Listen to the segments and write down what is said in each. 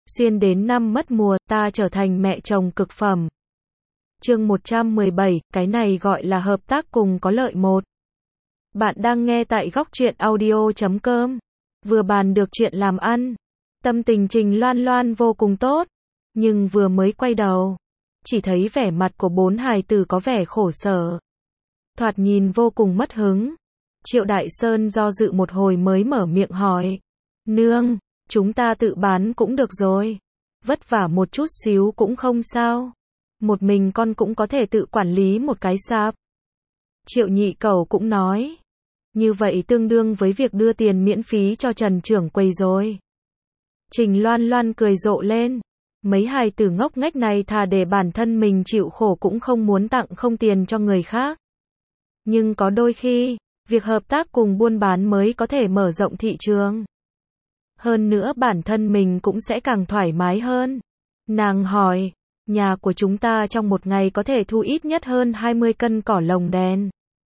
Xuyên đến năm mất mùa, ta trở thành mẹ chồng cực phẩm. Chương 117, cái này gọi là hợp tác cùng có lợi một. Bạn đang nghe tại góc truyện audio.com. Vừa bàn được chuyện làm ăn, tâm tình Trình Loan Loan vô cùng tốt, nhưng vừa mới quay đầu, chỉ thấy vẻ mặt của bốn hài tử có vẻ khổ sở. Thoạt nhìn vô cùng mất hứng. Triệu Đại Sơn do dự một hồi mới mở miệng hỏi. Nương, chúng ta tự bán cũng được rồi. Vất vả một chút xíu cũng không sao. Một mình con cũng có thể tự quản lý một cái sạp. Triệu Nhị Cẩu cũng nói. Như vậy tương đương với việc đưa tiền miễn phí cho Trần trưởng quầy rồi. Trình Loan Loan cười rộ lên. Mấy hài tử ngốc nghếch này thà để bản thân mình chịu khổ cũng không muốn tặng không tiền cho người khác. Nhưng có đôi khi, việc hợp tác cùng buôn bán mới có thể mở rộng thị trường. Hơn nữa bản thân mình cũng sẽ càng thoải mái hơn. Nàng hỏi, nhà của chúng ta trong một ngày có thể thu ít nhất hơn 20 cân cỏ lồng đèn.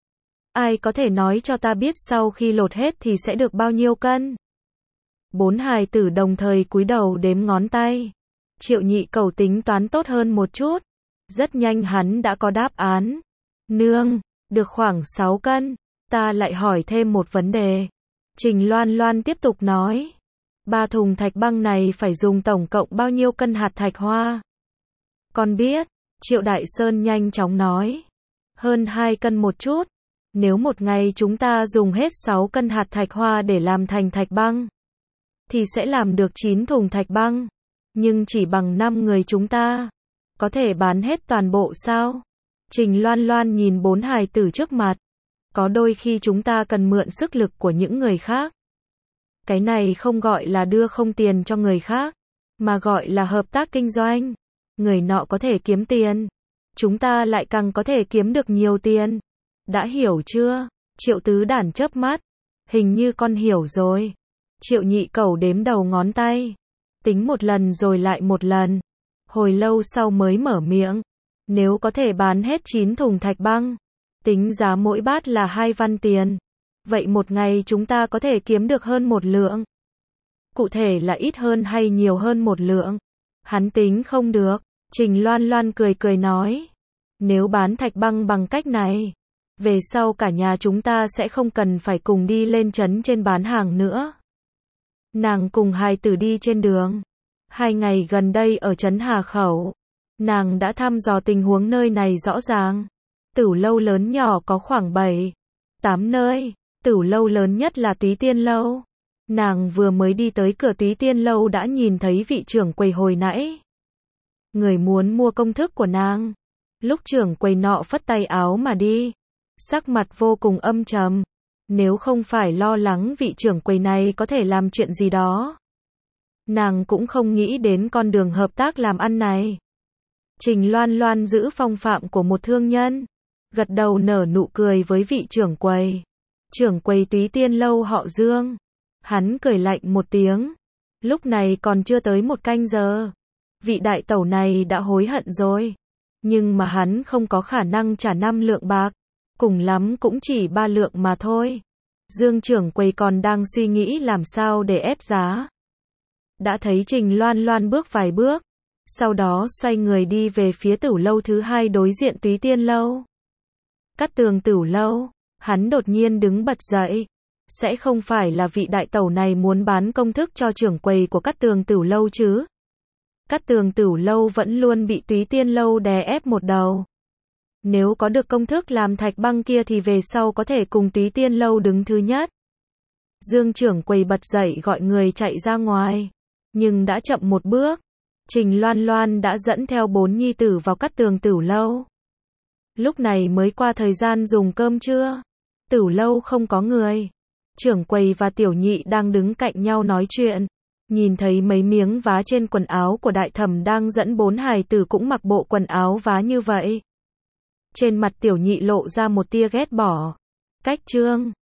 Ai có thể nói cho ta biết sau khi lột hết thì sẽ được bao nhiêu cân? Bốn hài tử đồng thời cúi đầu đếm ngón tay. Triệu Nhị Cẩu tính toán tốt hơn một chút. Rất nhanh hắn đã có đáp án. Nương, được khoảng 6 cân. Ta lại hỏi thêm một vấn đề. Trình Loan Loan tiếp tục nói. 3 thùng thạch băng này phải dùng tổng cộng bao nhiêu cân hạt thạch hoa? Con biết. Triệu Đại Sơn nhanh chóng nói. Hơn 2 cân một chút. Nếu một ngày chúng ta dùng hết 6 cân hạt thạch hoa để làm thành thạch băng, thì sẽ làm được 9 thùng thạch băng. Nhưng chỉ bằng 5 người chúng ta, có thể bán hết toàn bộ sao? Trình Loan Loan nhìn bốn hài tử trước mặt. Có đôi khi chúng ta cần mượn sức lực của những người khác. Cái này không gọi là đưa không tiền cho người khác, mà gọi là hợp tác kinh doanh. Người nọ có thể kiếm tiền, chúng ta lại càng có thể kiếm được nhiều tiền. Đã hiểu chưa? Triệu Tứ Đản chớp mắt. Hình như con hiểu rồi. Triệu Nhị Cẩu đếm đầu ngón tay. Tính một lần rồi lại một lần. Hồi lâu sau mới mở miệng. Nếu có thể bán hết 9 thùng thạch băng, tính giá mỗi bát là 2 văn tiền. Vậy một ngày chúng ta có thể kiếm được hơn 1 lượng. Cụ thể là ít hơn hay nhiều hơn 1 lượng? Hắn tính không được. Trình Loan Loan cười cười nói. Nếu bán thạch băng bằng cách này, về sau cả nhà chúng ta sẽ không cần phải cùng đi lên trấn trên bán hàng nữa. Nàng cùng hài tử đi trên đường. 2 ngày gần đây ở trấn Hà Khẩu, nàng đã thăm dò tình huống nơi này rõ ràng. Tửu lâu lớn nhỏ có khoảng 7, 8 nơi. Tửu lâu lớn nhất là Túy Tiên Lâu. Nàng vừa mới đi tới cửa Túy Tiên Lâu đã nhìn thấy vị trưởng quầy hồi nãy. Người muốn mua công thức của nàng. Lúc trưởng quầy nọ phất tay áo mà đi, sắc mặt vô cùng âm trầm. Nếu không phải lo lắng vị trưởng quầy này có thể làm chuyện gì đó, nàng cũng không nghĩ đến con đường hợp tác làm ăn này. Trình Loan Loan giữ phong phạm của một thương nhân, gật đầu nở nụ cười với vị trưởng quầy. Trưởng quầy Túy Tiên Lâu họ Dương. Hắn cười lạnh một tiếng. Lúc này còn chưa tới 1 canh giờ. Vị đại tẩu này đã hối hận rồi. Nhưng mà hắn không có khả năng trả 5 lượng bạc. Cùng lắm cũng chỉ 3 lượng mà thôi. Dương trưởng quầy còn đang suy nghĩ làm sao để ép giá. Đã thấy Trình Loan Loan bước vài bước. Sau đó xoay người đi về phía tửu lâu thứ 2 đối diện Túy Tiên Lâu. Cát Tường tửu lâu. Hắn đột nhiên đứng bật dậy. Sẽ không phải là vị đại tẩu này muốn bán công thức cho trưởng quầy của Cát Tường tửu lâu chứ? Cát Tường tửu lâu vẫn luôn bị Túy Tiên Lâu đè ép một đầu. Nếu có được công thức làm thạch băng kia thì về sau có thể cùng Túy Tiên Lâu đứng thứ nhất. Dương trưởng quầy bật dậy gọi người chạy ra ngoài. Nhưng đã chậm một bước. Trình Loan Loan đã dẫn theo 4 nhi tử vào Cát Tường tửu lâu. Lúc này mới qua thời gian dùng cơm trưa. Tửu lâu không có người. Trưởng quầy và tiểu nhị đang đứng cạnh nhau nói chuyện. Nhìn thấy mấy miếng vá trên quần áo của đại thẩm đang dẫn 4 hài tử cũng mặc bộ quần áo vá như vậy. Trên mặt tiểu nhị lộ ra một tia ghét bỏ. Cách trương.